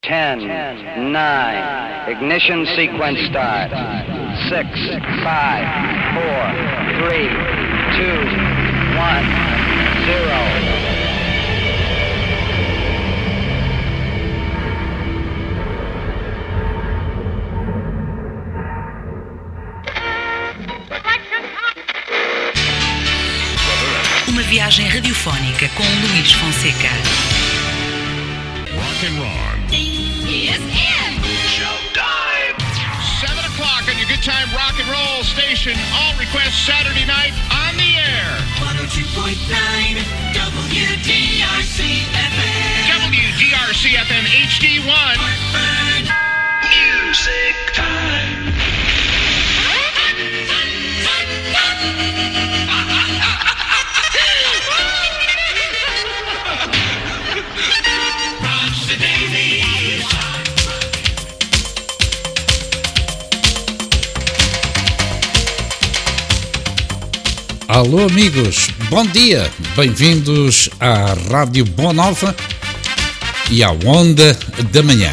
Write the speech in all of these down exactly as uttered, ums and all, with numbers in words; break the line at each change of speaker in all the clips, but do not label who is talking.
ten, nine, ignition sequence start. six, five, four, three, two, one, zero.
Uma viagem radiofónica com Luís Fonseca.
Rock and roll.
Yes, and
Showtime! Seven o'clock on your good time rock and roll station. All requests Saturday night on the air.
one oh two point nine W D R C F M.
W D R C F M H D one.
Hartford. Music time. Roger Davies.
Alô amigos, bom dia, bem-vindos à Rádio Boa Nova e à Onda da Manhã.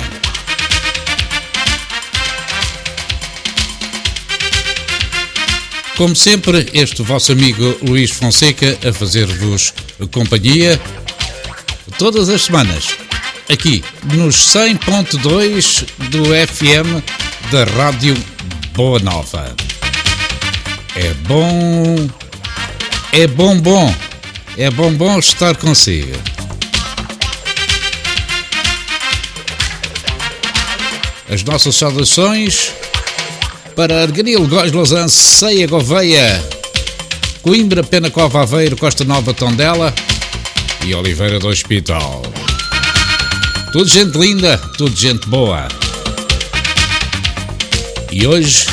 Como sempre, este vosso amigo Luís Fonseca a fazer-vos companhia todas as semanas, aqui nos cem ponto dois do F M da Rádio Boa Nova. É bom... É bom bom, é bom bom estar consigo. As nossas saudações para Arganil, Góis, Lausanne, Ceia, Gouveia, Coimbra, Penacova, Aveiro, Costa Nova, Tondela e Oliveira do Hospital. Tudo gente linda, tudo gente boa. E hoje...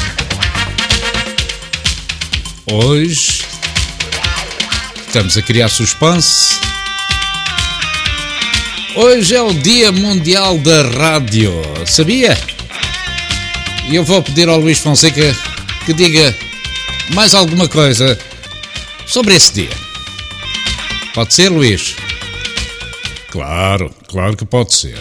Hoje... Estamos a criar suspense. Hoje é o Dia Mundial da Rádio. Sabia? E eu vou pedir ao Luís Fonseca que diga mais alguma coisa sobre esse dia. Pode ser, Luís? Claro, claro que pode ser.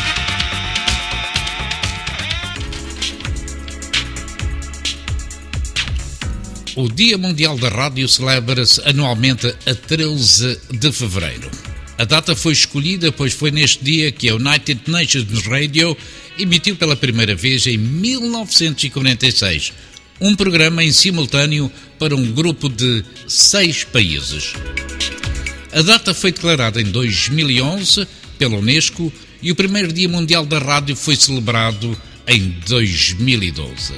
O Dia Mundial da Rádio celebra-se anualmente a treze de fevereiro. A data foi escolhida pois foi neste dia que a United Nations Radio emitiu pela primeira vez em mil novecentos e quarenta e seis um programa em simultâneo para um grupo de seis países. A data foi declarada em dois mil e onze pela Unesco e o primeiro Dia Mundial da Rádio foi celebrado em dois mil e doze.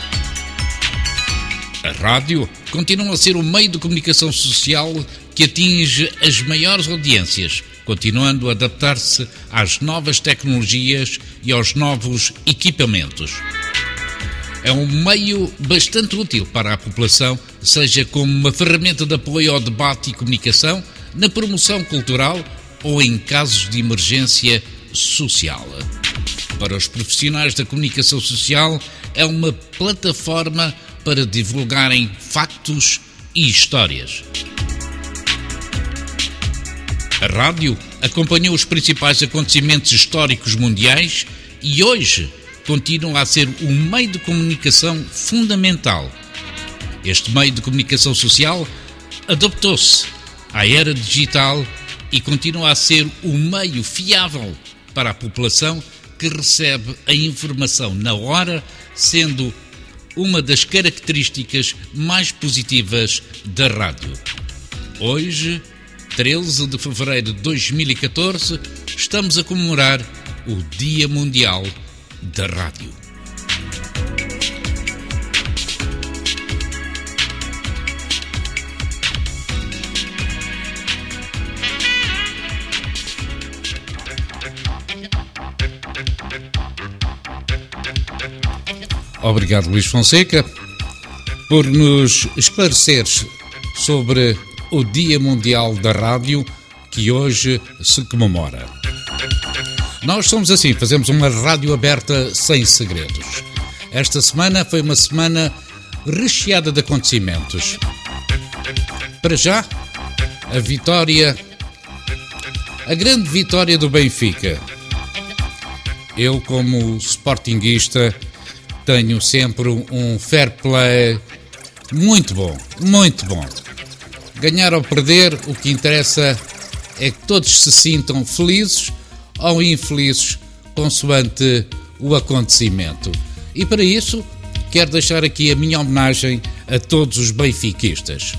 A rádio continua a ser o meio de comunicação social que atinge as maiores audiências, continuando a adaptar-se às novas tecnologias e aos novos equipamentos. É um meio bastante útil para a população, seja como uma ferramenta de apoio ao debate e comunicação, na promoção cultural ou em casos de emergência social. Para os profissionais da comunicação social, é uma plataforma para divulgarem factos e histórias. A rádio acompanhou os principais acontecimentos históricos mundiais e hoje continua a ser um meio de comunicação fundamental. Este meio de comunicação social adaptou-se à era digital e continua a ser o meio fiável para a população que recebe a informação na hora, sendo uma das características mais positivas da rádio. Hoje, treze de fevereiro de dois mil e catorze, estamos a comemorar o Dia Mundial da Rádio. Obrigado, Luís Fonseca, por nos esclareceres sobre o Dia Mundial da Rádio que hoje se comemora. Nós somos assim, fazemos uma rádio aberta sem segredos. Esta semana foi uma semana recheada de acontecimentos. Para já, a vitória, a grande vitória do Benfica, eu, como sportinguista, tenho sempre um fair play muito bom, muito bom. Ganhar ou perder, o que interessa é que todos se sintam felizes ou infelizes consoante o acontecimento. E para isso, quero deixar aqui a minha homenagem a todos os benfiquistas.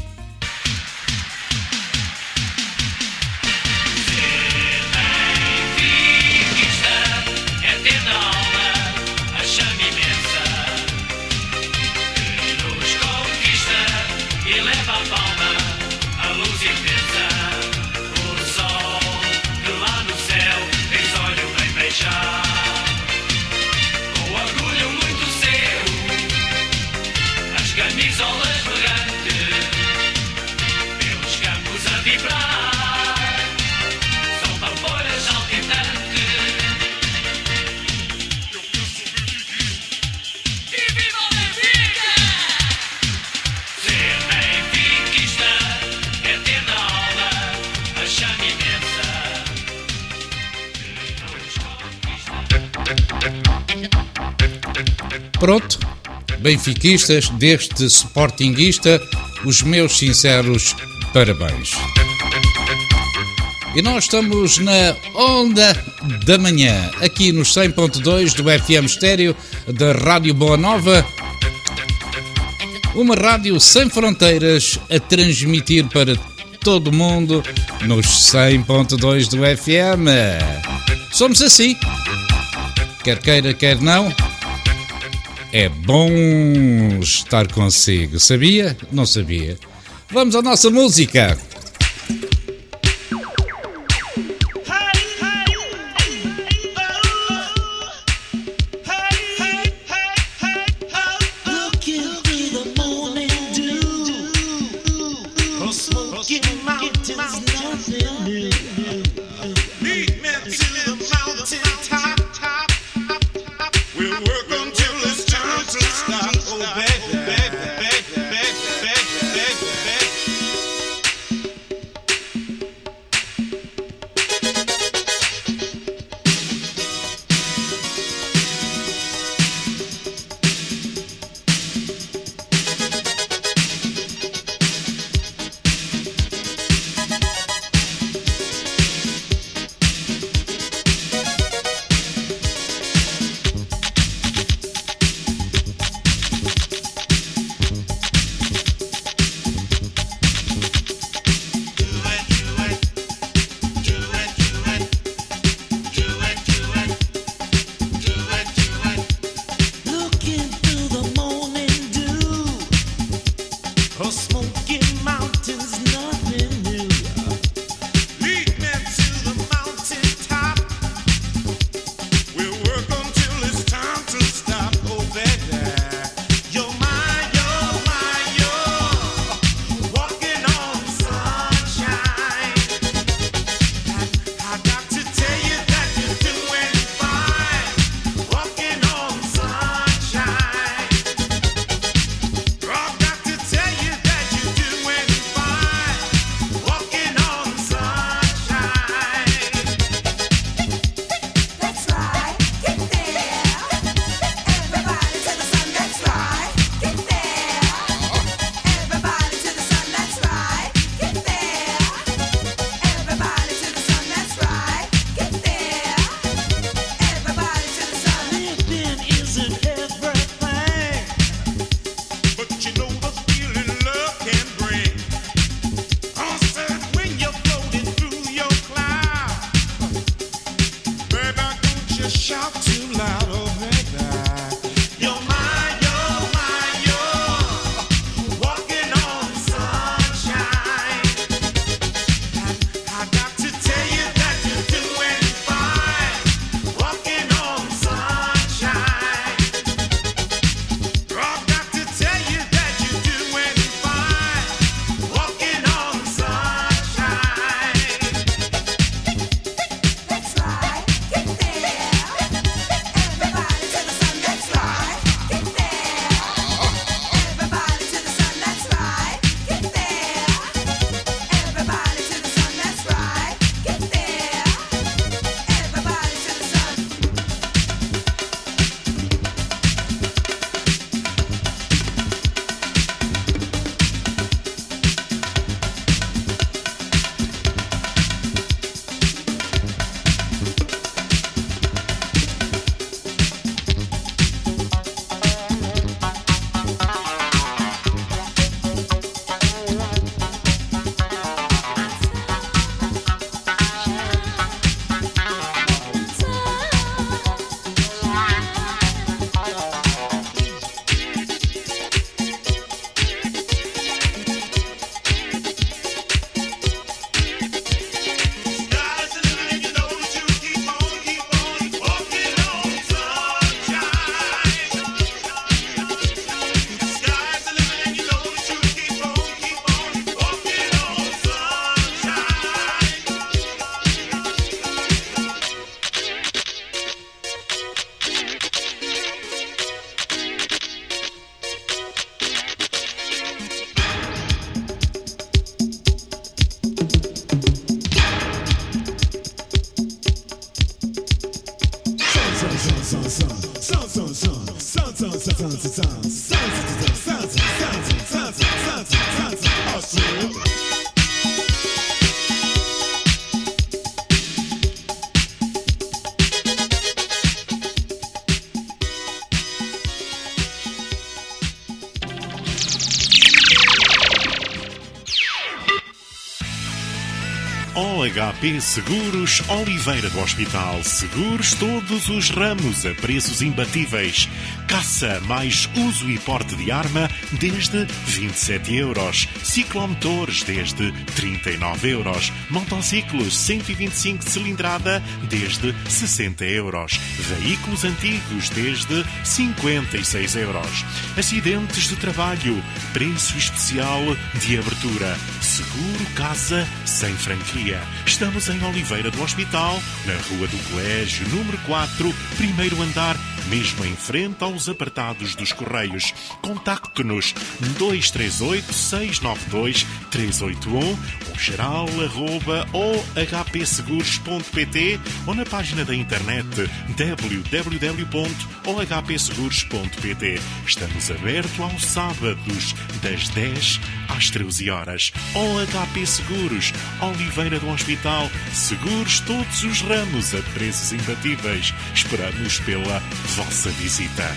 Pronto, benfiquistas, deste sportinguista, os meus sinceros parabéns. E nós estamos na Onda da Manhã, aqui nos cem ponto dois do F M Estéreo da Rádio Boa Nova, uma rádio sem fronteiras a transmitir para todo o mundo nos cem ponto dois do F M. Somos assim, quer queira, quer não. É bom estar consigo. Sabia? Não sabia. Vamos à nossa música.
O H P Seguros Oliveira do Hospital. Seguros todos os ramos a preços imbatíveis. Caça mais uso e porte de arma desde vinte e sete euros. Ciclomotores desde trinta e nove euros. Motociclos cento e vinte e cinco de cilindrada desde sessenta euros. Veículos antigos desde cinquenta e seis euros. Acidentes de trabalho. Preço especial de abertura. Seguro casa sem franquia. Estamos em Oliveira do Hospital, na Rua do Colégio, número quatro, primeiro andar, mesmo em frente aos apartados dos Correios. Contacte-nos dois três oito, seis nove dois, três oito um ou geral arroba o h p seguros ponto p t ou na página da internet w w w ponto o h p seguros ponto p t. Estamos abertos aos sábados, das dez às treze horas. O H P Seguros, Oliveira do Hospital. Seguros todos os ramos a preços imbatíveis. Esperamos pela vossa visita.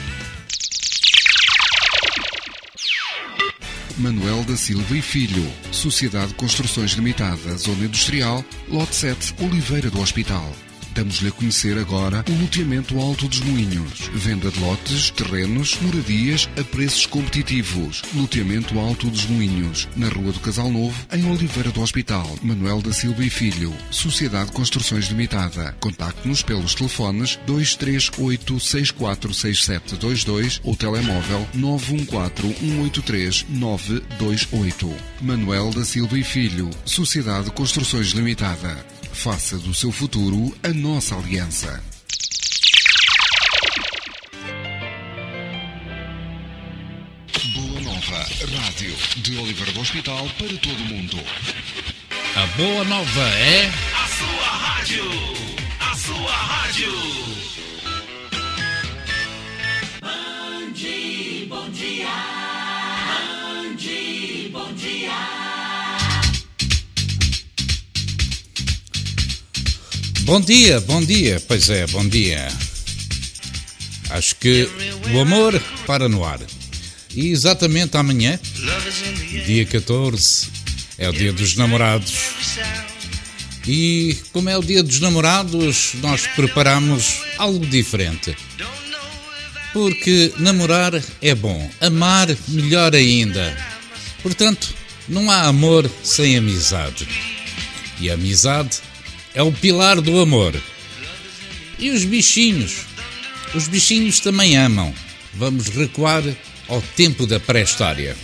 Manuel da Silva e Filho, Sociedade de Construções Limitada, Zona Industrial, Lote sete, Oliveira do Hospital. Damos-lhe a conhecer agora o loteamento Alto dos Moinhos. Venda de lotes, terrenos, moradias a preços competitivos. Loteamento Alto dos Moinhos, na Rua do Casal Novo, em Oliveira do Hospital. Manuel da Silva e Filho, Sociedade de Construções Limitada. Contacte-nos pelos telefones dois três oito, seis quatro seis sete dois dois ou telemóvel nove um quatro, um oito três, nove dois oito. Manuel da Silva e Filho, Sociedade de Construções Limitada. Faça do seu futuro a nossa aliança. Boa Nova, rádio de Oliveira do Hospital para todo o mundo.
A Boa Nova é...
A sua rádio! A sua rádio! Bom dia, bom dia! Bom dia, bom dia!
Bom dia, bom dia, pois é, bom dia. Acho que o amor para no ar. E exatamente amanhã, dia catorze, é o dia dos namorados. E como é o dia dos namorados, nós preparamos algo diferente. Porque namorar é bom, amar melhor ainda. Portanto, não há amor sem amizade. E a amizade é o pilar do amor. E os bichinhos? Os bichinhos também amam. Vamos recuar ao tempo da pré-história.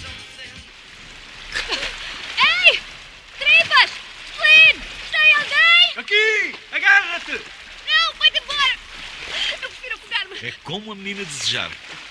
Ei! Tripas! Flynn! Tem alguém?
Aqui! Agarra-te!
Não, vai-te embora! Eu prefiro afogar-me.
É como a menina desejar.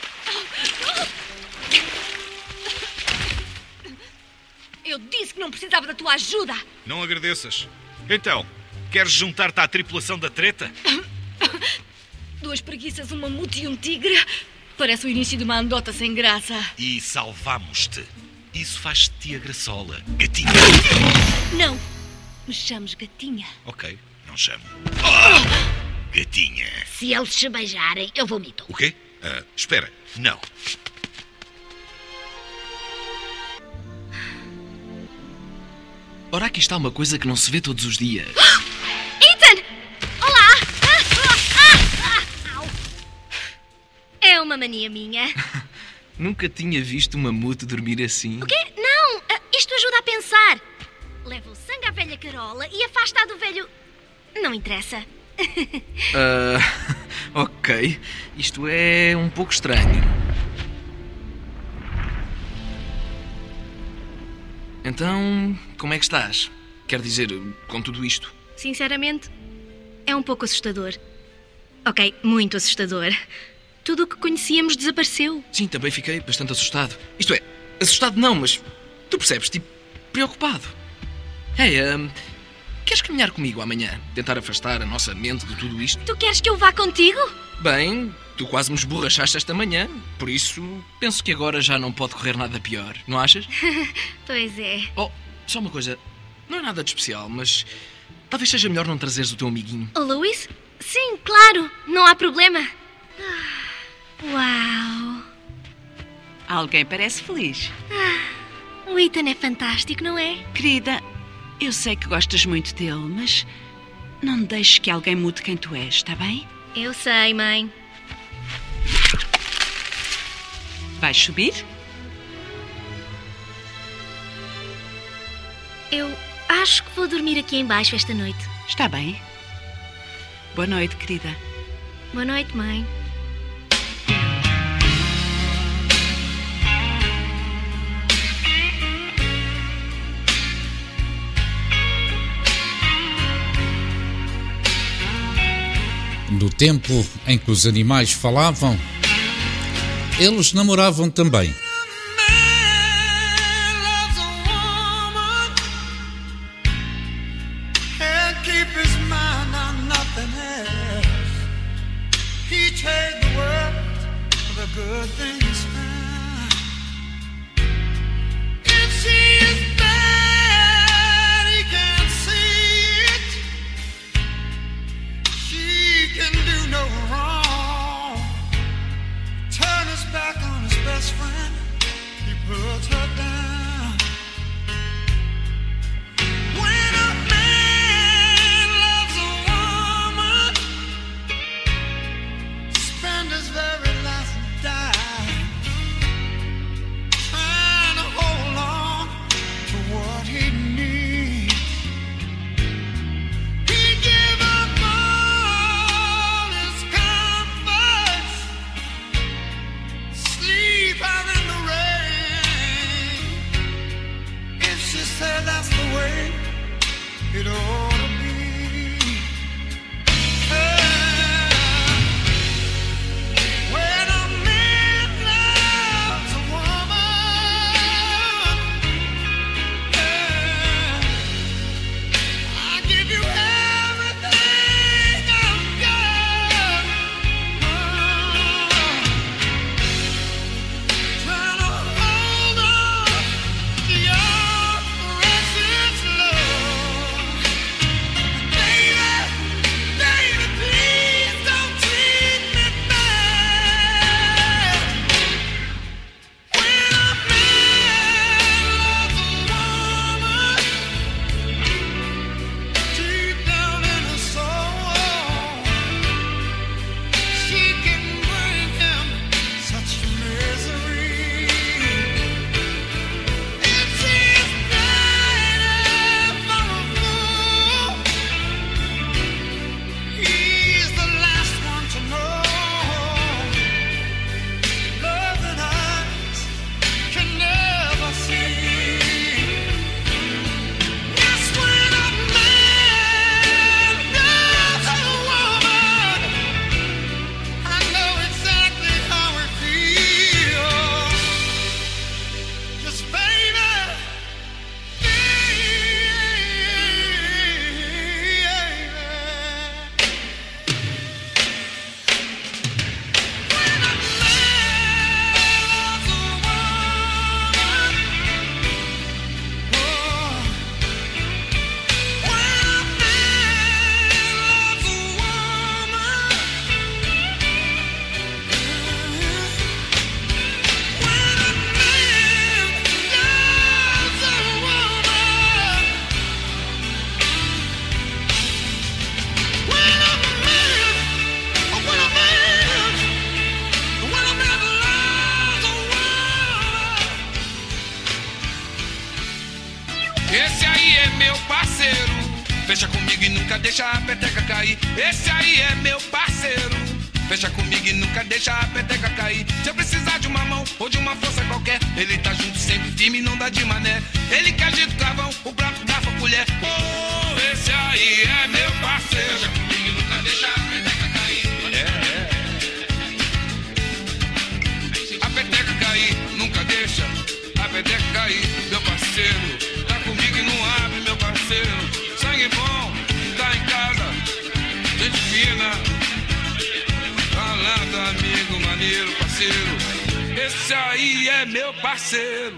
Eu disse que não precisava da tua ajuda.
Não agradeças. Então, queres juntar-te à tripulação da treta?
Duas preguiças, um mamute e um tigre. Parece o início de uma andota sem graça.
E salvámos-te. Isso faz-te a graçola. Gatinha.
Não, me chames gatinha.
Ok, não chamo. Oh! Gatinha.
Se eles se beijarem, eu vomito.
O quê? Uh, espera, não.
Ora, aqui está uma coisa que não se vê todos os dias.
Ethan! Olá! É uma mania minha.
Nunca tinha visto uma mamute dormir assim.
O quê? Não! Isto ajuda a pensar. Leva o sangue à velha Carola e afasta do velho... Não interessa.
Uh, ok. Isto é um pouco estranho. Então, como é que estás? Quer dizer, com tudo isto?
Sinceramente, é um pouco assustador. Ok, muito assustador. Tudo o que conhecíamos desapareceu.
Sim, também fiquei bastante assustado. Isto é, assustado não, mas tu percebes, tipo, preocupado. Ei, um, queres caminhar comigo amanhã? Tentar afastar a nossa mente de tudo isto?
Tu queres que eu vá contigo?
Bem, tu quase me esborrachaste esta manhã, por isso penso que agora já não pode correr nada pior, não achas?
Pois é.
Oh, só uma coisa, não é nada de especial, mas talvez seja melhor não trazeres o teu amiguinho.
O Luís? Sim, claro, não há problema. Uau!
Alguém parece feliz.
Ah, o Ethan é fantástico, não é?
Querida, eu sei que gostas muito dele, mas não deixes que alguém mude quem tu és, está bem?
Eu sei, mãe.
Vais subir?
Eu acho que vou dormir aqui embaixo esta noite.
Está bem. Boa noite, querida.
Boa noite, mãe.
No tempo em que os animais falavam, eles namoravam também.
Fecha comigo e nunca deixa a peteca cair. Esse aí é meu parceiro. Fecha comigo e nunca deixa a peteca cair. Se eu precisar de uma mão ou de uma força qualquer, ele tá junto sempre firme e não dá de mané. Ele que agita o clavão, o prato, garfo, a colher. Oh, esse aí é meu parceiro. Fecha comigo e nunca deixa a peteca cair. É, é. A peteca cair, nunca deixa a peteca cair. Meu parceiro, tá comigo e não abre, meu parceiro. Sangue bom, tá em casa, gente fina. Tá parceiro, parceiro. Esse aí é meu parceiro.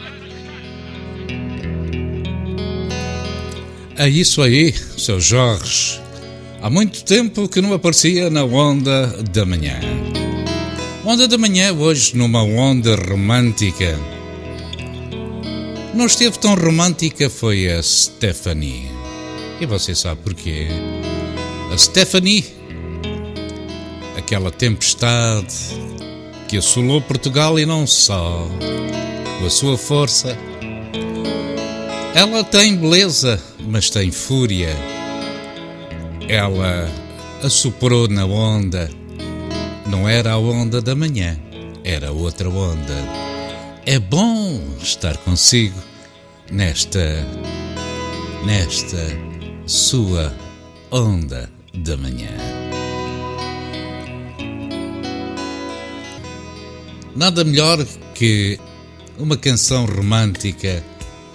É isso aí, seu Jorge. Há muito tempo que não aparecia na Onda da Manhã. Onda da Manhã hoje numa onda romântica. Não esteve tão romântica foi a Stephanie. E você sabe porquê? A Stephanie, aquela tempestade que assolou Portugal e não só, com a sua força. Ela tem beleza, mas tem fúria. Ela assoprou na onda. Não era a onda da manhã, era outra onda. É bom estar consigo nesta, nesta sua onda da manhã. Nada melhor que uma canção romântica.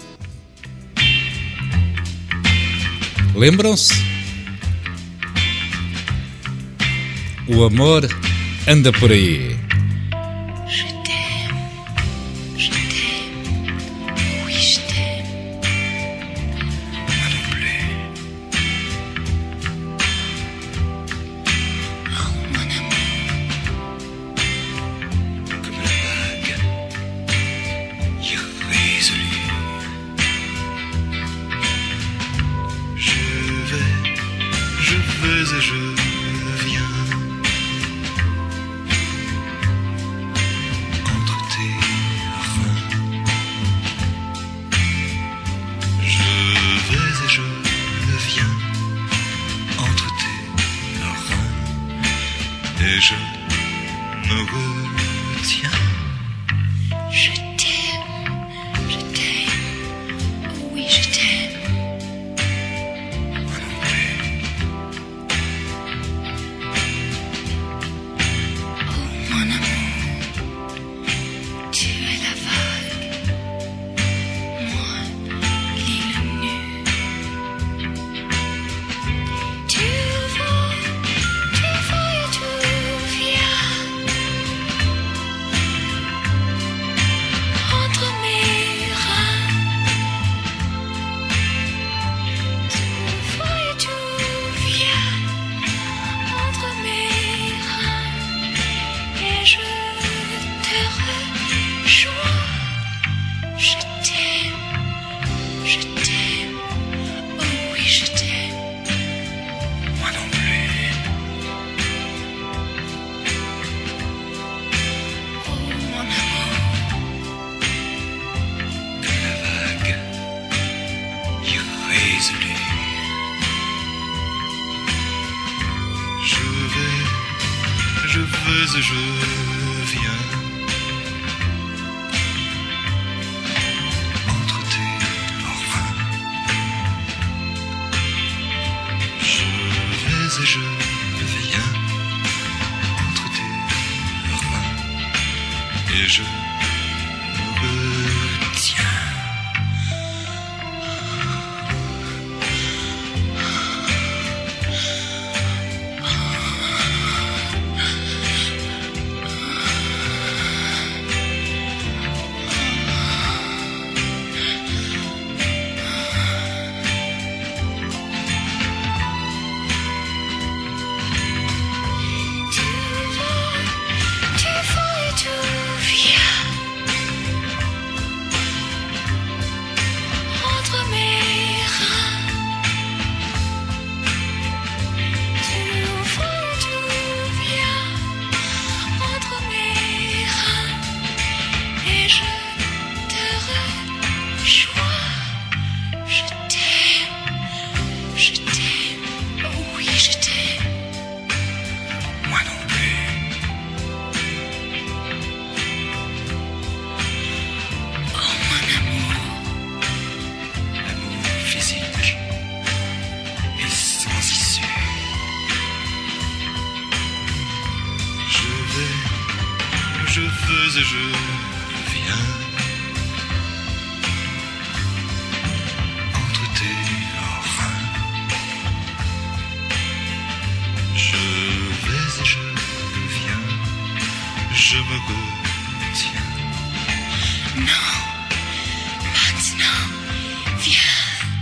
Lembram-se? O amor anda por aí.
je me retiens.
Non, maintenant, viens.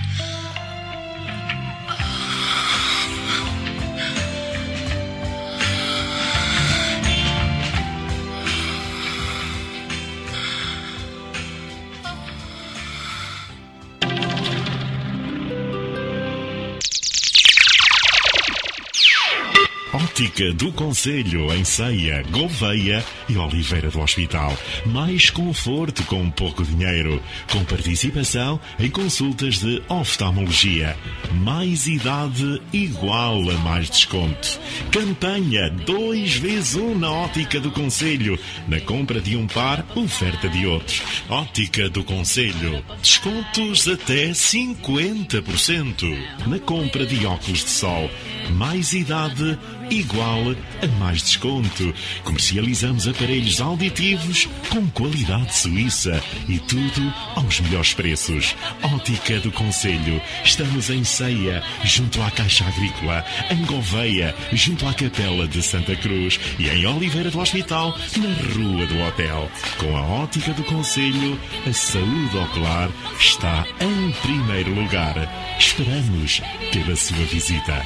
Ótica do Conselho, em Ceia, Gouveia e Oliveira do Hospital. Mais conforto com pouco dinheiro. Com participação em consultas de oftalmologia. Mais idade igual a mais desconto. Campanha dois vezes um na Ótica do Conselho. Na compra de um par, oferta de outros. Ótica do Conselho. Descontos até cinquenta por cento. Na compra de óculos de sol. Mais idade igual a mais desconto. Comercializamos aparelhos auditivos com qualidade suíça e tudo aos melhores preços. Ótica do Conselho. Estamos em Ceia, junto à Caixa Agrícola, em Gouveia, junto à Capela de Santa Cruz e em Oliveira do Hospital, na Rua do Hotel. Com a Ótica do Conselho, a saúde ocular está em primeiro lugar. Esperamos pela sua visita.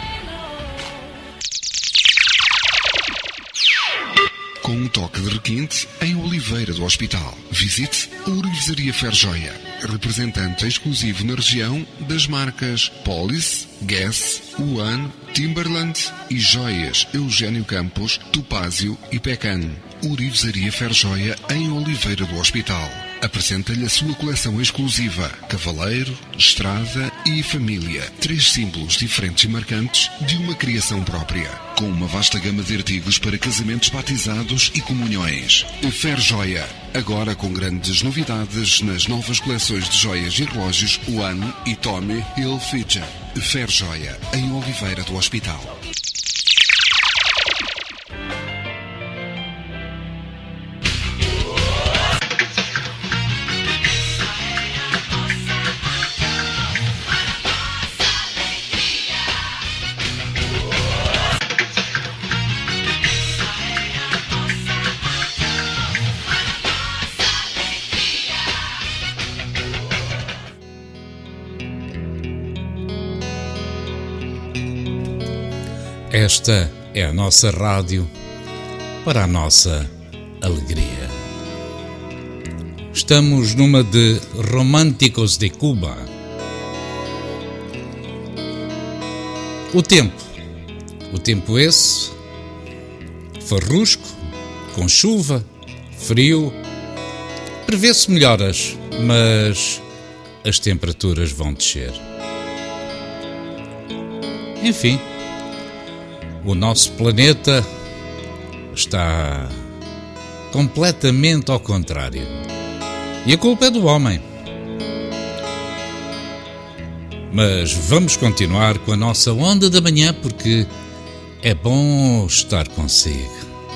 Com um toque de requinte em Oliveira do Hospital. Visite a Ourivesaria Ferjoia, representante exclusivo na região das marcas Polis, Guess, One, Timberland e joias Eugênio Campos, Topázio e Pecan. Ourivesaria Ferjoia em Oliveira do Hospital. Apresenta-lhe a sua coleção exclusiva: Cavaleiro, Estrada e Família. Três símbolos diferentes e marcantes de uma criação própria. Com uma vasta gama de artigos para casamentos, batizados e comunhões. Ferjoia, agora com grandes novidades nas novas coleções de joias e relógios One e Tommy Hilfiger. Ferjoia, em Oliveira do Hospital.
Esta é a nossa rádio para a nossa alegria. Estamos numa de Românticos de Cuba. O tempo. O tempo esse, farrusco, com chuva, frio. Prevê-se melhoras, mas as temperaturas vão descer. Enfim, o nosso planeta está completamente ao contrário. E a culpa é do homem. Mas vamos continuar com a nossa onda da manhã, porque é bom estar consigo.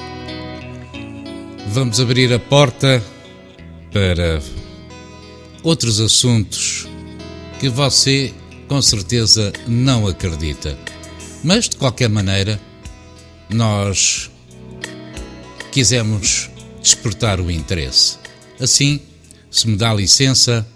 Vamos abrir a porta para outros assuntos que você com certeza não acredita. Mas, de qualquer maneira, nós quisemos despertar o interesse. Assim, se me dá licença,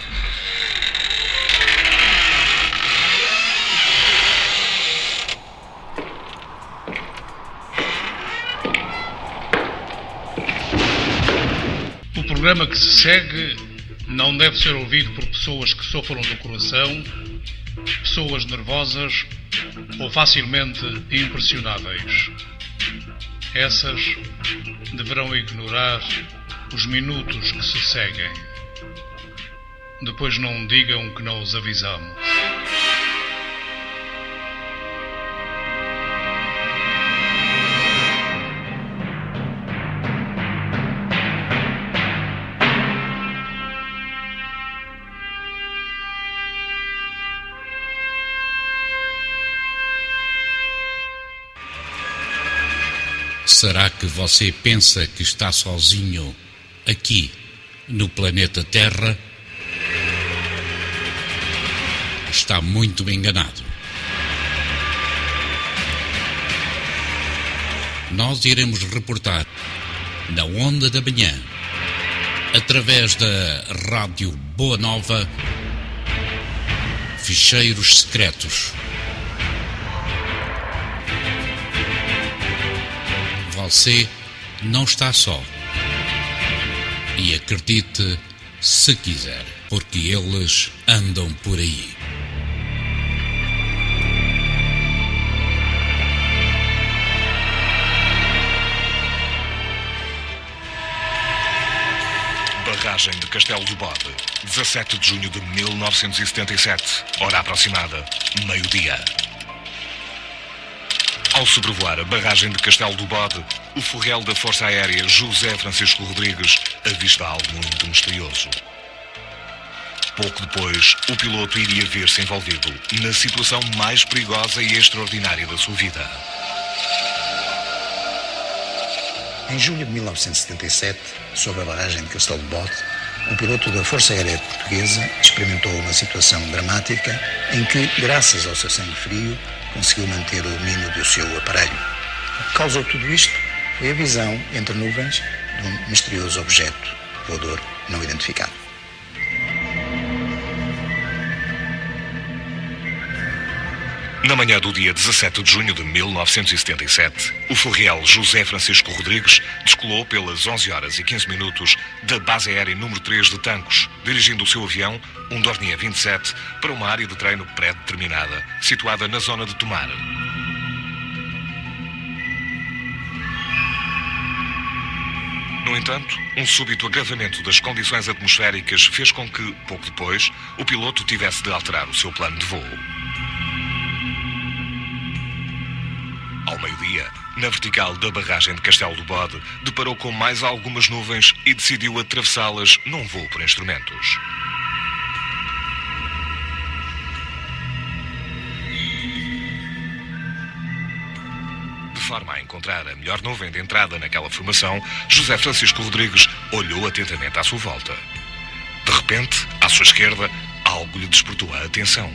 o programa que se segue não deve ser ouvido por pessoas que sofram do coração, pessoas nervosas ou facilmente impressionáveis. Essas deverão ignorar os minutos que se seguem. Depois não digam que não os avisamos.
será que você pensa que está sozinho aqui no planeta Terra? Está muito enganado. Nós iremos reportar na onda da manhã, através da Rádio Boa Nova, Ficheiros Secretos. Você não está só. E acredite se quiser, porque eles andam por aí.
Barragem de Castelo do Bode, dezassete de junho de mil novecentos e setenta e sete, hora aproximada, meio-dia. Ao sobrevoar a barragem de Castelo do Bode, o foguete da Força Aérea José Francisco Rodrigues avista algo muito misterioso. Pouco depois, o piloto iria ver-se envolvido na situação mais perigosa e extraordinária da sua vida.
Em julho de mil novecentos e setenta e sete, sob a barragem de Castelo do Bode, o piloto da Força Aérea Portuguesa experimentou uma situação dramática em que, graças ao seu sangue frio, conseguiu manter o domínio do seu aparelho. O que causou tudo isto foi a visão entre nuvens de um misterioso objeto voador não identificado.
Na manhã do dia dezassete de junho de mil novecentos e setenta e sete, o foguete José Francisco Rodrigues descolou pelas onze horas e quinze minutos da base aérea número três de Tancos, dirigindo o seu avião, um Dornier vinte e sete, para uma área de treino pré-determinada, situada na zona de Tomar. No entanto, um súbito agravamento das condições atmosféricas fez com que, pouco depois, o piloto tivesse de alterar o seu plano de voo. Ao meio-dia, na vertical da barragem de Castelo do Bode, deparou com mais algumas nuvens e decidiu atravessá-las num voo por instrumentos. De forma a encontrar a melhor nuvem de entrada naquela formação, José Francisco Rodrigues olhou atentamente à sua volta. De repente, à sua esquerda, algo lhe despertou a atenção.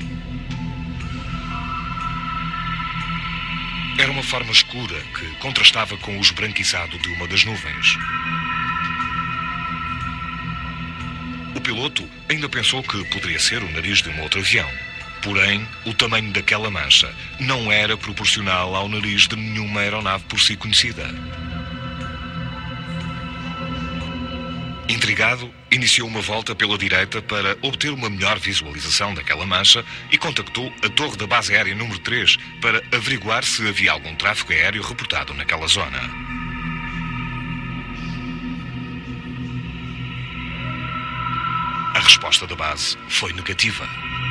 Era uma forma escura que contrastava com o esbranquiçado de uma das nuvens. O piloto ainda pensou que poderia ser o nariz de um outro avião. Porém, o tamanho daquela mancha não era proporcional ao nariz de nenhuma aeronave por si conhecida. Intrigado, iniciou uma volta pela direita para obter uma melhor visualização daquela mancha e contactou a torre da base aérea número três para averiguar se havia algum tráfego aéreo reportado naquela zona. A resposta da base foi negativa.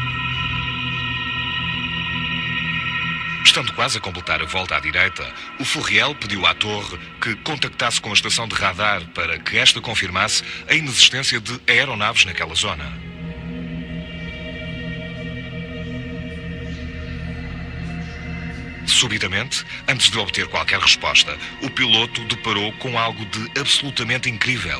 Estando quase a completar a volta à direita, o Furriel pediu à torre que contactasse com a estação de radar para que esta confirmasse a inexistência de aeronaves naquela zona. Subitamente, antes de obter qualquer resposta, o piloto deparou com algo de absolutamente incrível.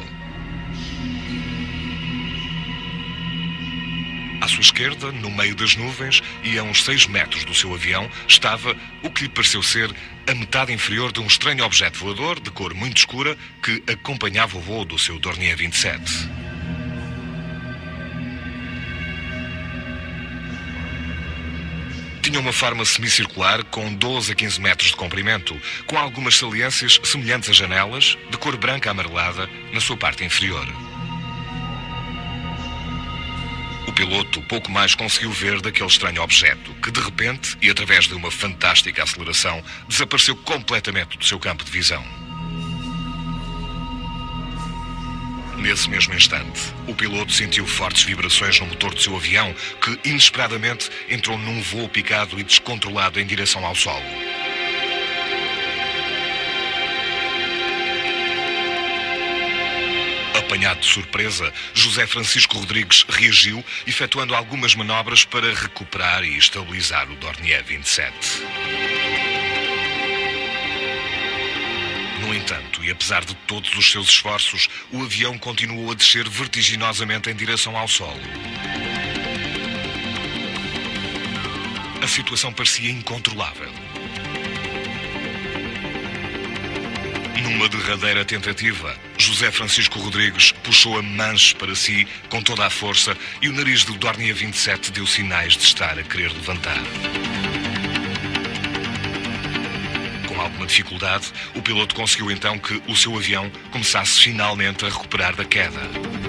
À sua esquerda, no meio das nuvens e a uns seis metros do seu avião, estava o que lhe pareceu ser a metade inferior de um estranho objeto voador de cor muito escura que acompanhava o voo do seu Dornier vinte e sete. Tinha uma forma semicircular com doze a quinze metros de comprimento, com algumas saliências semelhantes a janelas, de cor branca amarelada, na sua parte inferior. O piloto pouco mais conseguiu ver daquele estranho objeto, que de repente, e através de uma fantástica aceleração, desapareceu completamente do seu campo de visão. Nesse mesmo instante, o piloto sentiu fortes vibrações no motor do seu avião, que inesperadamente entrou num voo picado e descontrolado em direção ao solo. Apanhado de surpresa, José Francisco Rodrigues reagiu, efetuando algumas manobras para recuperar e estabilizar o Dornier vinte e sete. No entanto, e apesar de todos os seus esforços, o avião continuou a descer vertiginosamente em direção ao solo. A situação parecia incontrolável. Num Numa derradeira tentativa, José Francisco Rodrigues puxou a manche para si com toda a força e o nariz do Dornier vinte e sete deu sinais de estar a querer levantar. Com alguma dificuldade, o piloto conseguiu então que o seu avião começasse finalmente a recuperar da queda.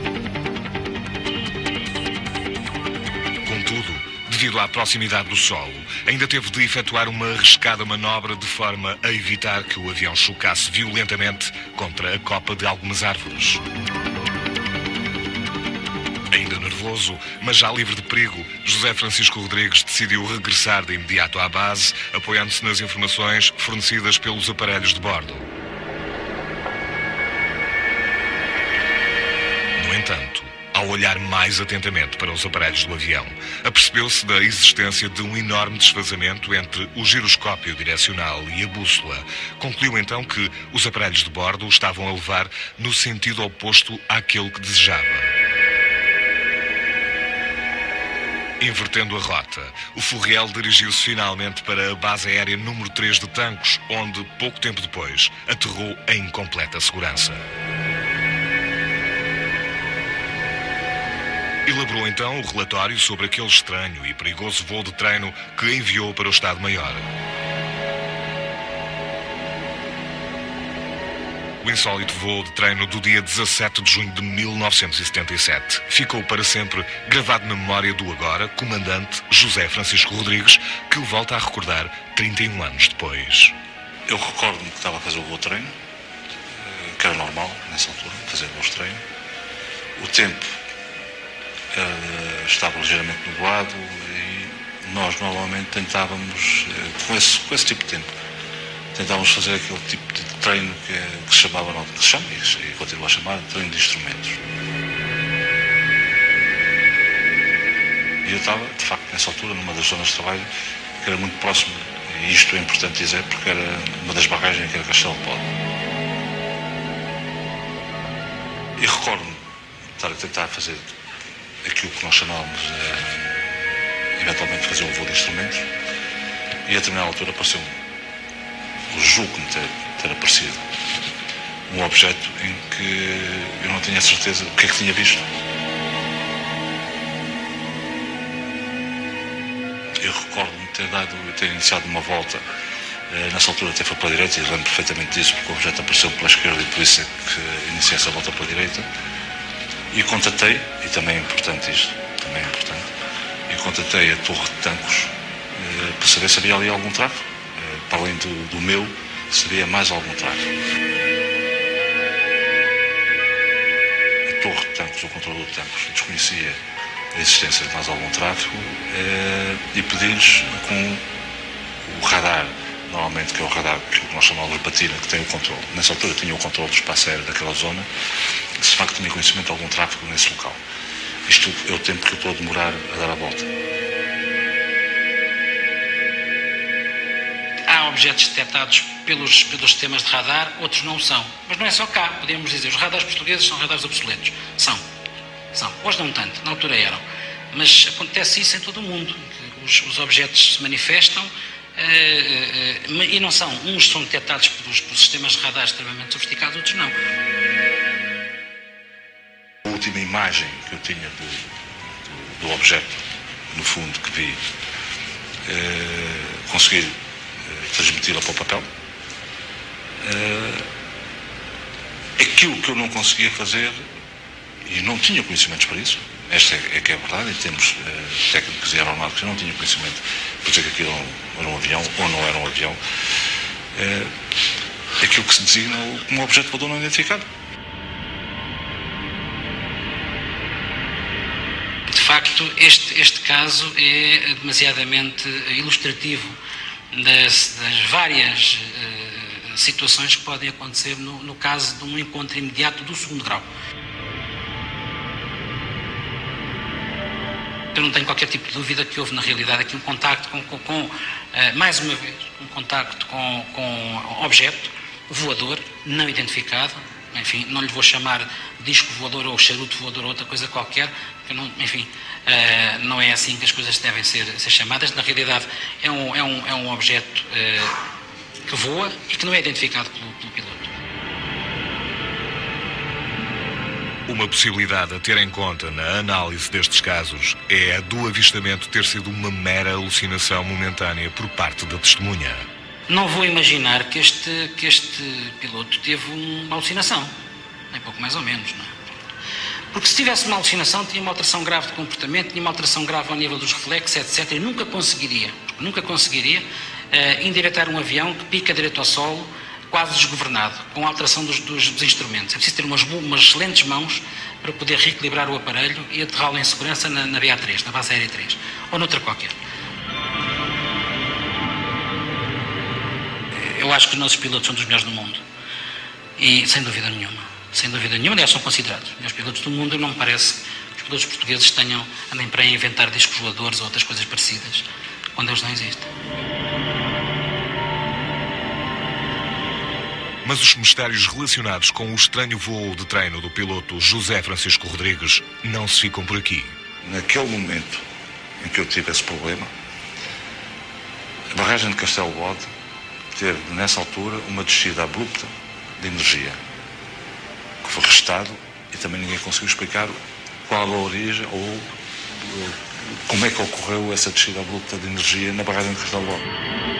Contudo, devido à proximidade do solo, ainda teve de efetuar uma arriscada manobra de forma a evitar que o avião chocasse violentamente contra a copa de algumas árvores. Ainda nervoso, mas já livre de perigo, José Francisco Rodrigues decidiu regressar de imediato à base, apoiando-se nas informações fornecidas pelos aparelhos de bordo. No entanto, ao olhar mais atentamente para os aparelhos do avião, apercebeu-se da existência de um enorme desfazamento entre o giroscópio direcional e a bússola. Concluiu então que os aparelhos de bordo o estavam a levar no sentido oposto àquele que desejava. Invertendo a rota, o Furriel dirigiu-se finalmente para a base aérea número três de Tancos, onde, pouco tempo depois, aterrou em completa segurança. Elaborou então o relatório sobre aquele estranho e perigoso voo de treino que enviou para o Estado-Maior. O insólito voo de treino do dia dezassete de junho de mil novecentos e setenta e sete ficou para sempre gravado na memória do agora comandante José Francisco Rodrigues, que o volta a recordar trinta e um anos depois.
Eu recordo-me que estava a fazer o voo de treino, que era normal nessa altura, fazer voos de treino. O tempo uh, estava ligeiramente nublado e nós normalmente tentávamos, uh, com, esse, com esse tipo de tempo, tentávamos fazer aquele tipo de treino que, que se chamava, não, que se chama e continua a chamar, treino de instrumentos. E eu estava, de facto, nessa altura, numa das zonas de trabalho que era muito próximo, e isto é importante dizer porque era uma das barragens que era Castelo de Pode. E recordo-me de estar a tentar fazer aquilo que nós chamávamos de, eventualmente, fazer um voo de instrumentos, e a determinada altura apareceu-me, julgo-me ter, ter aparecido, um objeto em que eu não tinha certeza o que é que tinha visto. Eu recordo-me ter dado, ter iniciado uma volta, nessa altura até foi para a direita, e lembro perfeitamente disso, porque o objeto apareceu pela esquerda e por isso é que iniciei essa volta para a direita, e contatei, e também é importante isto, também é importante, e contatei a Torre de Tancos para saber se havia ali algum tráfego. Para além do, do meu, seria mais algum tráfego. A Torre de Tancos, o controlador de Tancos, desconhecia a existência de mais algum tráfego eh, e pedi-lhes com o radar, normalmente que é o radar que nós chamamos de batina, que tem o controle. Nessa altura tinha o controle do espaço aéreo daquela zona, se de facto tinha conhecimento de algum tráfego nesse local. Isto é o tempo que eu estou a demorar a dar a volta.
Há objetos detectados pelos, pelos sistemas de radar, outros não são. Mas não é só cá, podemos dizer, os radares portugueses são radares obsoletos. São. São. Hoje não tanto, na altura eram. Mas acontece isso em todo o mundo. Os, os objetos se manifestam uh, uh, e não são. Uns são detectados pelos, pelos sistemas de radar extremamente sofisticados, outros não.
A última imagem que eu tinha do, do, do objeto, no fundo, que vi, uh, consegui transmiti-la para o papel. Uh, aquilo que eu não conseguia fazer, e não tinha conhecimentos para isso, esta é, é que é a verdade, em termos uh, técnicos e aeronáuticos, eu não tinha conhecimento para dizer que aquilo era um avião ou não era um avião, uh, aquilo que se designa como um objeto voador não identificado.
De facto, este, este caso é demasiadamente ilustrativo Das, das várias uh, situações que podem acontecer no, no caso de um encontro imediato do segundo grau. Eu não tenho qualquer tipo de dúvida que houve na realidade aqui um contacto com, com, com uh, mais uma vez, um contacto com, com objeto voador não identificado. Enfim, não lhe vou chamar disco voador ou charuto voador ou outra coisa qualquer, porque não, enfim, uh, não é assim que as coisas devem ser, ser chamadas. Na realidade, é um, é um, é um objeto uh, que voa e que não é identificado pelo, pelo piloto.
Uma possibilidade a ter em conta na análise destes casos é a do avistamento ter sido uma mera alucinação momentânea por parte da testemunha.
Não vou imaginar que este, que este piloto teve uma alucinação, nem pouco mais ou menos, não é? Porque se tivesse uma alucinação, tinha uma alteração grave de comportamento, tinha uma alteração grave ao nível dos reflexos, etcétera. E nunca conseguiria, nunca conseguiria uh, endireitar um avião que pica direito ao solo, quase desgovernado, com a alteração dos, dos, dos instrumentos. É preciso ter umas, umas excelentes mãos para poder reequilibrar o aparelho e aterrá-lo em segurança na, na B A três, na base aérea três, ou noutra qualquer. Eu acho que os nossos pilotos são dos melhores do mundo. E sem dúvida nenhuma. Sem dúvida nenhuma, aliás, são considerados. Os pilotos do mundo, não me parece que os pilotos portugueses tenham, andem para aí a inventar discos voadores ou outras coisas parecidas, quando eles não existem.
Mas os mistérios relacionados com o estranho voo de treino do piloto José Francisco Rodrigues não se ficam por aqui.
Naquele momento em que eu tive esse problema, a barragem de Castelo Bode teve, nessa altura, uma descida abrupta de energia, que foi restado e também ninguém conseguiu explicar qual a origem ou como é que ocorreu essa descida abrupta de energia na barragem de Castelo Bode.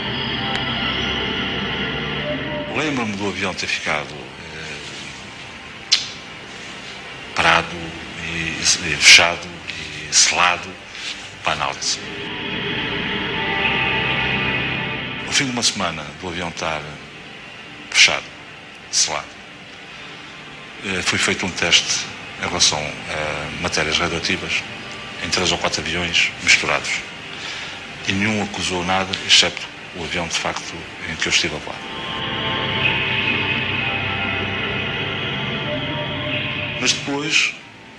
Lembro-me do avião ter ficado eh, parado e, e fechado e selado para análise. Ao fim de uma semana do avião estar fechado, selado, eh, foi feito um teste em relação a matérias radioativas em três ou quatro aviões misturados. E nenhum acusou nada, exceto o avião, de facto, em que eu estive a voar. Mas depois,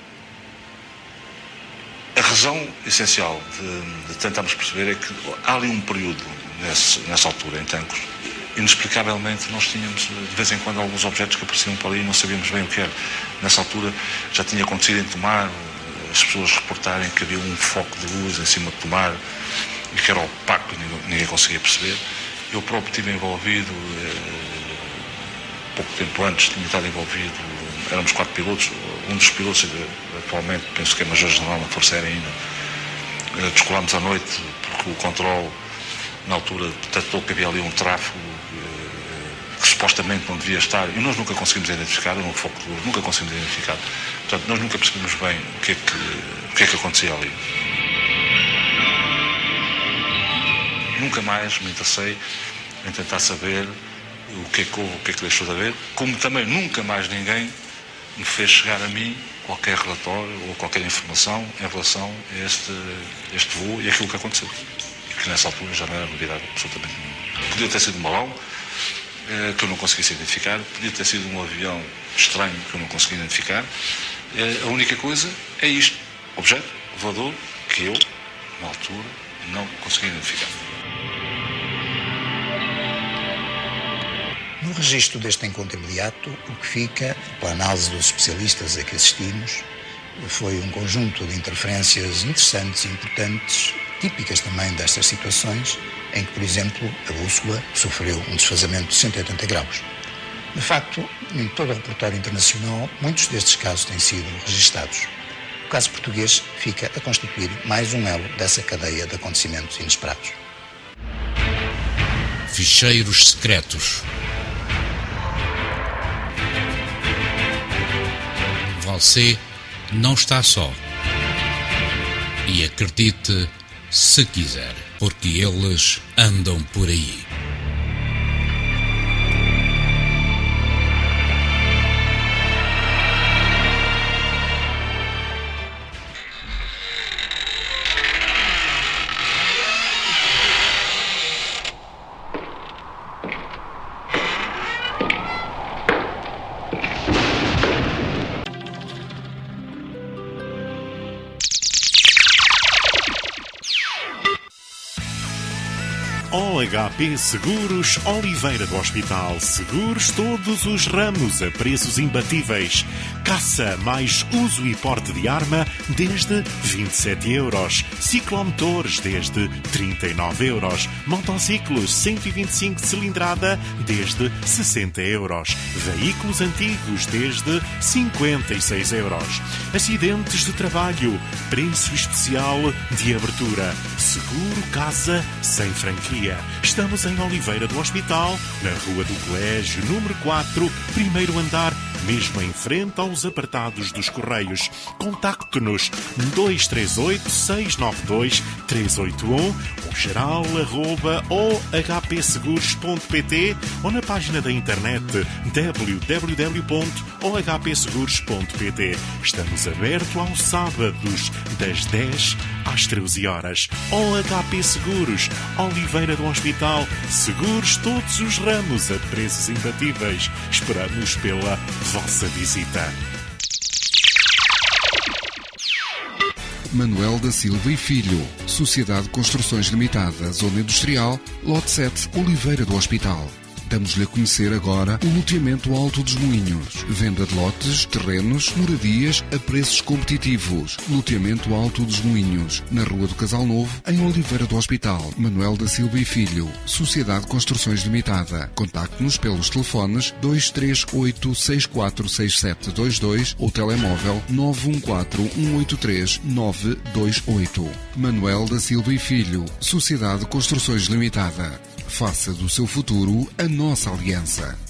a razão essencial de, de tentarmos perceber é que há ali um período, nesse, nessa altura, em Tancos, inexplicavelmente nós tínhamos, de vez em quando, alguns objetos que apareciam por ali e não sabíamos bem o que era. Nessa altura já tinha acontecido em Tomar, as pessoas reportarem que havia um foco de luz em cima de Tomar e que era opaco e ninguém, ninguém conseguia perceber. Eu próprio estive envolvido, eh, pouco tempo antes tinha estado envolvido, éramos quatro pilotos, um dos pilotos, atualmente, penso que é Major-General na Força Aérea ainda, descolámos à noite porque o controle, na altura, detectou que havia ali um tráfego que supostamente não devia estar, e nós nunca conseguimos identificar, era um foco de luz, nunca conseguimos identificar. Portanto, nós nunca percebemos bem o que é que, o que, é que acontecia ali. Nunca mais me interessei em tentar saber o que é que houve, o que é que deixou de haver, como também nunca mais ninguém me fez chegar a mim qualquer relatório ou qualquer informação em relação a este, este voo e aquilo que aconteceu. E que nessa altura já não era novidade absolutamente nenhuma. Podia ter sido um balão eh, que eu não conseguisse identificar, podia ter sido um avião estranho que eu não consegui identificar. Eh, a única coisa é isto, objeto voador que eu, na altura, não consegui identificar.
No registro deste encontro imediato, o que fica, pela análise dos especialistas a que assistimos, foi um conjunto de interferências interessantes e importantes, típicas também destas situações, em que, por exemplo, a bússola sofreu um desfazamento de cento e oitenta graus. De facto, em todo o repertório internacional, muitos destes casos têm sido registados. O caso português fica a constituir mais um elo dessa cadeia de acontecimentos inesperados.
Ficheiros secretos. Você não está só. E acredite se quiser, porque eles andam por aí.
O H P Seguros Oliveira do Hospital. Seguros todos os ramos a preços imbatíveis. Caça mais uso e porte de arma desde vinte e sete euros. Ciclomotores desde trinta e nove euros. Motociclos cento e vinte e cinco de cilindrada desde sessenta euros. Veículos antigos desde cinquenta e seis euros. Acidentes de trabalho, preço especial de abertura. Seguro casa sem franquia. Estamos em Oliveira do Hospital, na Rua do Colégio, número quatro, primeiro andar, mesmo em frente aos apartados dos Correios. Contacte-nos dois três oito, seis nove dois, três oito um ou geral arroba o h p seguros ponto p t ou na página da internet w w w ponto o h p seguros ponto p t. Estamos abertos aos sábados, das dez às treze horas. O H P Seguros, Oliveira do Hospital. Seguros todos os ramos a preços imbatíveis. Esperamos pela vossa visita.
Manuel da Silva e Filho, Sociedade de Construções Limitada, Zona Industrial, Lote sete, Oliveira do Hospital. Damos-lhe a conhecer agora o loteamento Alto dos Moinhos. Venda de lotes, terrenos, moradias a preços competitivos. Loteamento Alto dos Moinhos, na Rua do Casal Novo, em Oliveira do Hospital. Manuel da Silva e Filho, Sociedade de Construções Limitada. Contacte-nos pelos telefones dois três oito, seis quatro seis sete dois dois ou telemóvel nove um quatro, um oito três, nove dois oito. Manuel da Silva e Filho, Sociedade de Construções Limitada. Faça do seu futuro a nossa aliança.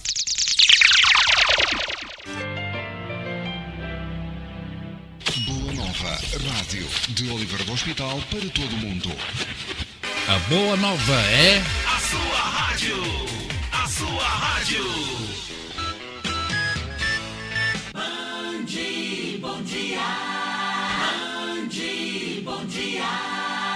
Boa Nova, rádio de Oliveira do Hospital para todo o mundo.
A Boa Nova é...
a sua rádio, a sua rádio. Bom dia, bom dia, bom dia, bom dia.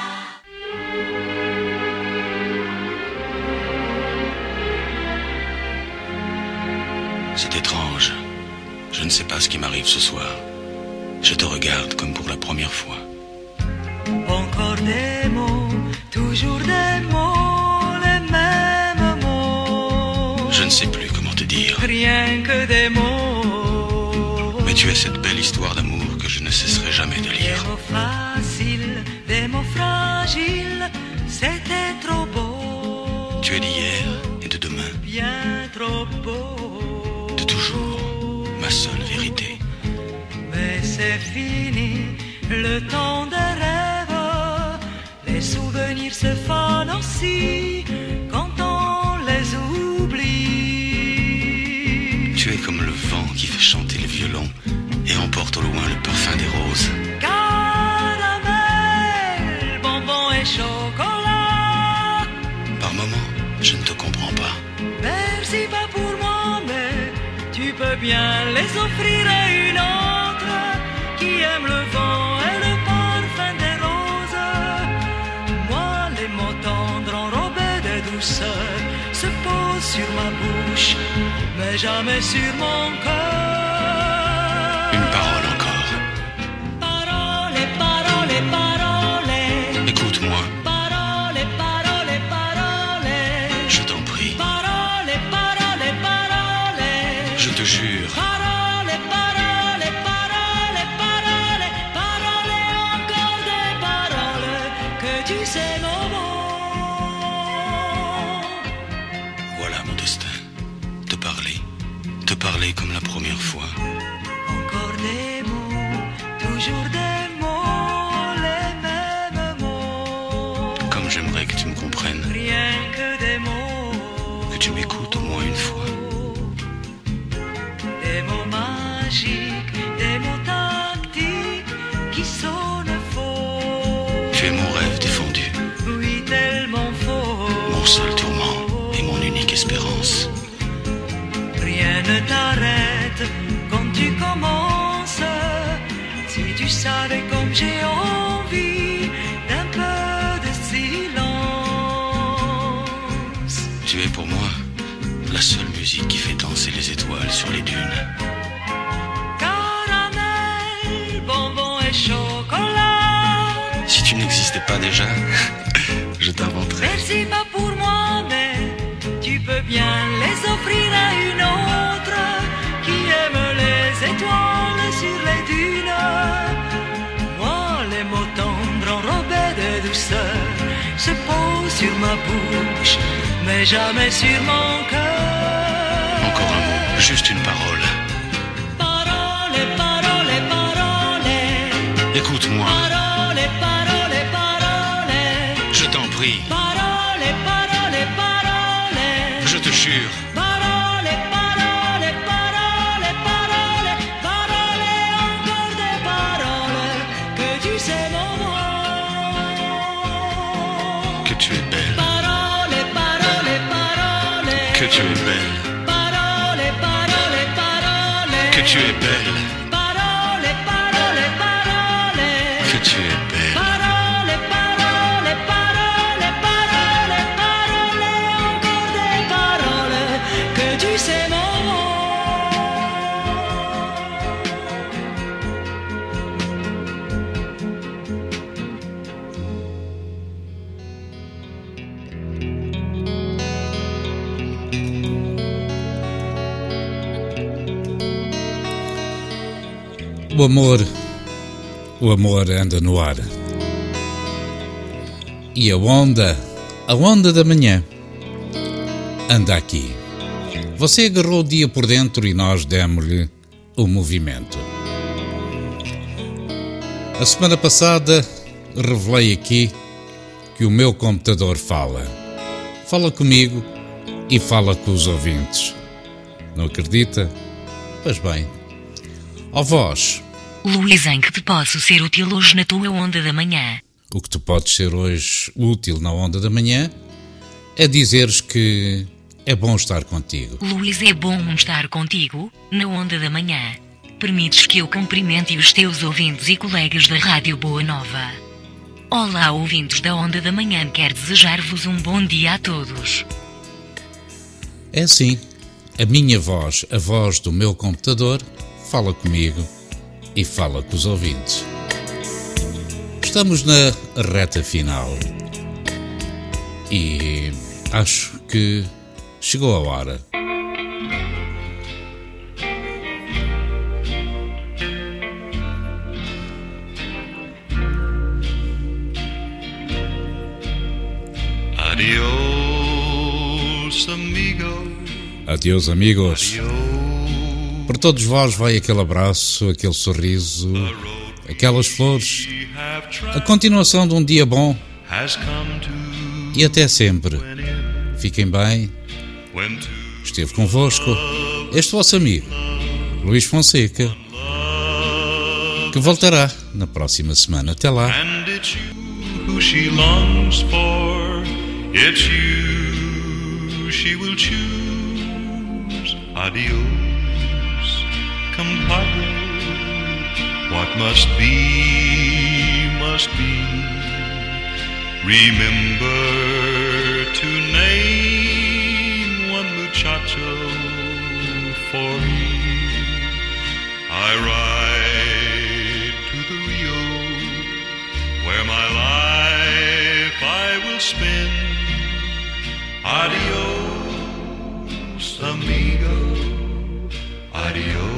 C'est étrange. Je ne sais pas ce qui m'arrive ce soir. Je te regarde comme pour la première fois.
Encore des mots, toujours des mots, les mêmes mots.
Je ne sais plus comment te dire.
Rien que des mots.
Mais tu es cette belle histoire d'amour que je ne cesserai jamais de lire.
Des mots faciles, des mots fragiles, c'était trop beau.
Tu es d'hier et de demain.
Bien trop beau.
Ma seule vérité.
Mais c'est fini, le temps des rêves. Les souvenirs se fanent aussi quand on les oublie.
Tu es comme le vent qui fait chanter le violon et emporte au loin le parfum des roses.
Caramel, bonbon et chocolat.
Par moments, je ne te comprends pas.
Merci pas pour moi, mais tu peux bien les offrir à une autre qui aime le vent et le parfum des roses. Moi, les mots tendres enrobés de douceur se posent sur ma bouche, mais jamais sur mon cœur.
Une parole encore.
Parole, parole, parole.
Écoute-moi.
Parole, parole, parole.
Je t'en prie.
Parole, parole, parole.
Je te jure.
Parole, parole, parole, parole, parole, encore des paroles que tu sais nos mots.
Voilà mon destin. Te parler. Te parler comme la première fois.
Encore des mots, toujours des mots, les mêmes mots.
Comme j'aimerais que tu me comprennes.
Rien que des mots.
Que tu m'écoutes au moins une fois.
Des mots magiques, des mots tactiques qui sonnent faux.
Tu es mon rêve défendu.
Oui, tellement faux.
Mon seul tourment et mon unique espérance.
Rien ne t'arrête quand tu commences. Si tu savais comme j'ai envie d'un peu de silence.
Tu es pour moi la seule musique qui fait danser les étoiles sur les dunes.
Caramel, bonbon et chocolat.
Si tu n'existais pas déjà, je t'inventerais.
Merci pas pour moi. bien les offrir à une autre qui aime les étoiles sur les dunes. Moi, les mots tendres enrobés de douceur se posent sur ma bouche, mais jamais sur mon cœur.
Encore un mot, juste une parole.
Parole, parole, parole.
Écoute-moi.
Parole, parole, parole.
Je t'en prie.
Parole, parole, parole.
Je te jure.
Parole, parole, parole, parole. Parole, encore des paroles. Que tu sais mon nom.
Que tu es belle.
Parole, parole, parole.
Que tu es belle.
Parole, parole, parole.
Que tu es belle.
Parole, parole, parole.
Que tu es belle.
Parole, parole, parole, parole, parole, encore des paroles, que tu sais mon
O amor, o amor anda no ar. E a onda, a onda da manhã, anda aqui. Você agarrou o dia por dentro e nós demos-lhe o movimento. A semana passada revelei aqui que o meu computador fala. Fala comigo e fala com os ouvintes. Não acredita? Pois bem. Ó vós,
Luís, em que te posso ser útil hoje na tua onda da manhã?
o que tu podes ser hoje útil na onda da manhã é dizeres que é bom estar contigo.
Luís, é bom estar contigo na onda da manhã. Permites que eu cumprimente os teus ouvintes e colegas da Rádio Boa Nova. Olá, ouvintes da onda da manhã, quero desejar-vos um bom dia a todos.
É assim, a minha voz, a voz do meu computador, fala comigo e fala com os ouvintes. Estamos na reta final e acho que chegou a hora.
Adiós, amigo.
Adeus, amigos. Por todos vós vai aquele abraço, aquele sorriso, aquelas flores, a continuação de um dia bom e até sempre. Fiquem bem. Esteve convosco este vosso amigo, Luís Fonseca, que voltará na próxima semana. Até lá.
Who she longs for, it's you she will choose. Adios, compadre. What must be, must be. Remember to name one muchacho for me. I ride to the Rio where my life I will spend. Adios, amigo. Adios.